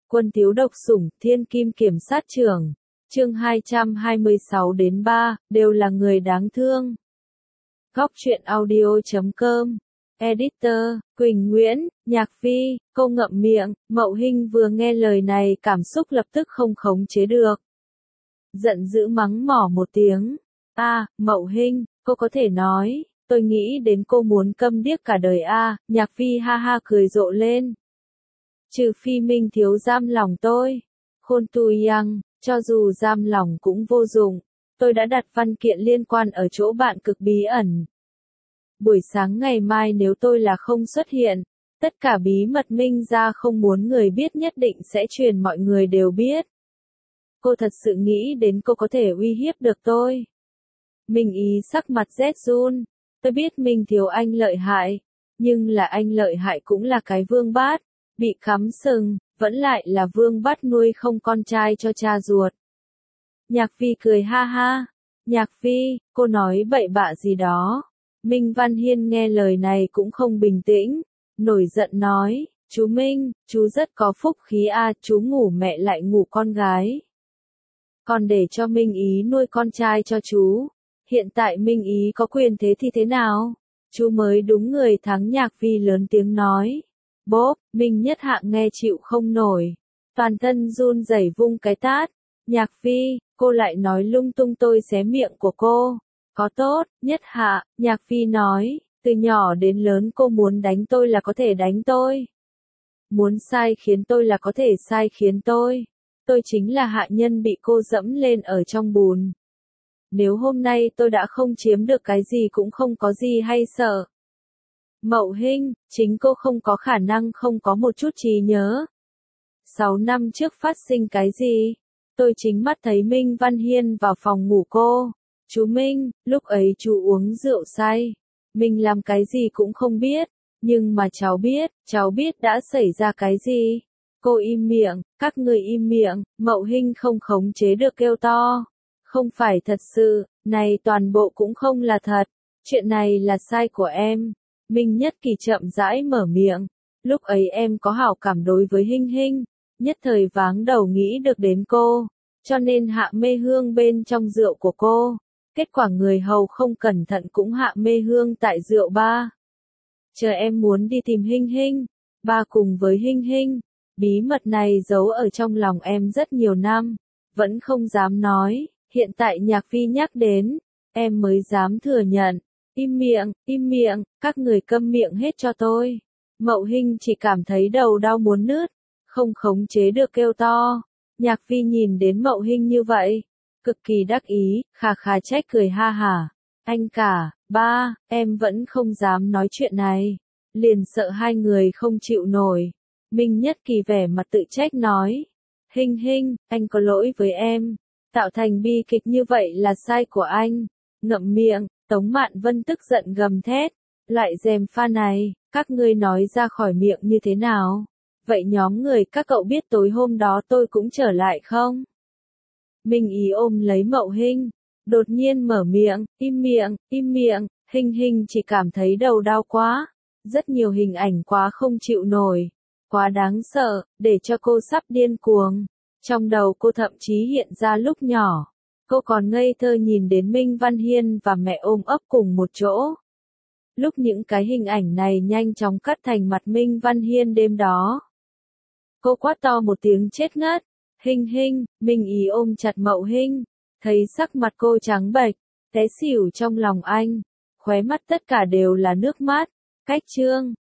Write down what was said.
Quân thiếu độc sủng, thiên kim kiểm sát trưởng. Chương 226 đến 3, đều là người đáng thương. Góc truyện audio.com. Editor, Quỳnh Nguyễn, Nhạc Phi, cô ngậm miệng, Mậu Hinh vừa nghe lời này cảm xúc lập tức không khống chế được. Giận dữ mắng mỏ một tiếng. Mậu Hinh, cô có thể nói, tôi nghĩ đến cô muốn câm điếc cả đời Nhạc Phi ha ha cười rộ lên. Trừ phi Minh thiếu giam lòng tôi. Khôn tu yang, cho dù giam lòng cũng vô dụng. Tôi đã đặt văn kiện liên quan ở chỗ bạn cực bí ẩn. Buổi sáng ngày mai nếu tôi là không xuất hiện, tất cả bí mật Minh ra không muốn người biết nhất định sẽ truyền mọi người đều biết. Cô thật sự nghĩ đến cô có thể uy hiếp được tôi. Minh Ý sắc mặt rét run. Tôi biết Minh thiếu anh lợi hại, nhưng là anh lợi hại cũng là cái vương bát, bị cắm sừng, vẫn lại là vương bát nuôi không con trai cho cha ruột. Nhạc Phi cười ha ha. Nhạc Phi, cô nói bậy bạ gì đó. Minh Văn Hiên nghe lời này cũng không bình tĩnh, nổi giận nói, chú Minh, chú rất có phúc khí chú ngủ mẹ lại ngủ con gái. Còn để cho Minh Ý nuôi con trai cho chú. Hiện tại Minh Ý có quyền thế thì thế nào? Chú mới đúng người thắng. Nhạc Phi lớn tiếng nói. Bốp, Minh Nhất Hạng nghe chịu không nổi. Toàn thân run rẩy vung cái tát. Nhạc Phi, cô lại nói lung tung tôi xé miệng của cô. Có tốt, Nhất Hạ, Nhạc Phi nói, từ nhỏ đến lớn cô muốn đánh tôi là có thể đánh tôi. Muốn sai khiến tôi là có thể sai khiến tôi. Tôi chính là hạ nhân bị cô dẫm lên ở trong bùn. Nếu hôm nay tôi đã không chiếm được cái gì cũng không có gì hay sợ. Mậu Hinh, chính cô không có khả năng không có một chút trí nhớ. 6 năm trước phát sinh cái gì? Tôi chính mắt thấy Minh Văn Hiên vào phòng ngủ cô. Chú Minh, lúc ấy chú uống rượu say. Mình làm cái gì cũng không biết. Nhưng mà cháu biết đã xảy ra cái gì. Cô im miệng, các người im miệng. Mậu Hinh không khống chế được kêu to. Không phải thật sự, này toàn bộ cũng không là thật. Chuyện này là sai của em. Minh Nhất Kỳ chậm rãi mở miệng. Lúc ấy em có hảo cảm đối với Hinh Hinh. Nhất thời váng đầu nghĩ được đến cô. Cho nên hạ mê hương bên trong rượu của cô. Kết quả người hầu không cẩn thận cũng hạ mê hương tại rượu ba. Chờ em muốn đi tìm Hinh Hinh. Ba cùng với Hinh Hinh. Bí mật này giấu ở trong lòng em rất nhiều năm. Vẫn không dám nói. Hiện tại Nhạc Phi nhắc đến. Em mới dám thừa nhận. Im miệng, các người câm miệng hết cho tôi. Mậu Hinh chỉ cảm thấy đầu đau muốn nứt. Không khống chế được kêu to. Nhạc Phi nhìn đến Mậu Hinh như vậy. Cực kỳ đắc ý, khà khà trách cười ha hả. Anh cả, ba, em vẫn không dám nói chuyện này. Liền sợ hai người không chịu nổi. Minh Nhất Kỳ vẻ mặt tự trách nói. Hinh Hinh, anh có lỗi với em. Tạo thành bi kịch như vậy là sai của anh. Ngậm miệng, Tống Mạn Vân tức giận gầm thét. Lại dèm pha này, các ngươi nói ra khỏi miệng như thế nào? Vậy nhóm người các cậu biết tối hôm đó tôi cũng trở lại không? Minh Ý ôm lấy Mậu Hinh, đột nhiên mở miệng, im miệng, Hinh Hinh chỉ cảm thấy đầu đau quá. Rất nhiều hình ảnh quá không chịu nổi. Quá đáng sợ, để cho cô sắp điên cuồng. Trong đầu cô thậm chí hiện ra lúc nhỏ. Cô còn ngây thơ nhìn đến Minh Văn Hiên và mẹ ôm ấp cùng một chỗ. Lúc những cái hình ảnh này nhanh chóng cắt thành mặt Minh Văn Hiên đêm đó. Cô quát to một tiếng chết ngất. Hinh Hinh, Minh Ý ôm chặt Mậu Hinh. Thấy sắc mặt cô trắng bệch, té xỉu trong lòng anh. Khóe mắt tất cả đều là nước mắt. Cách chương.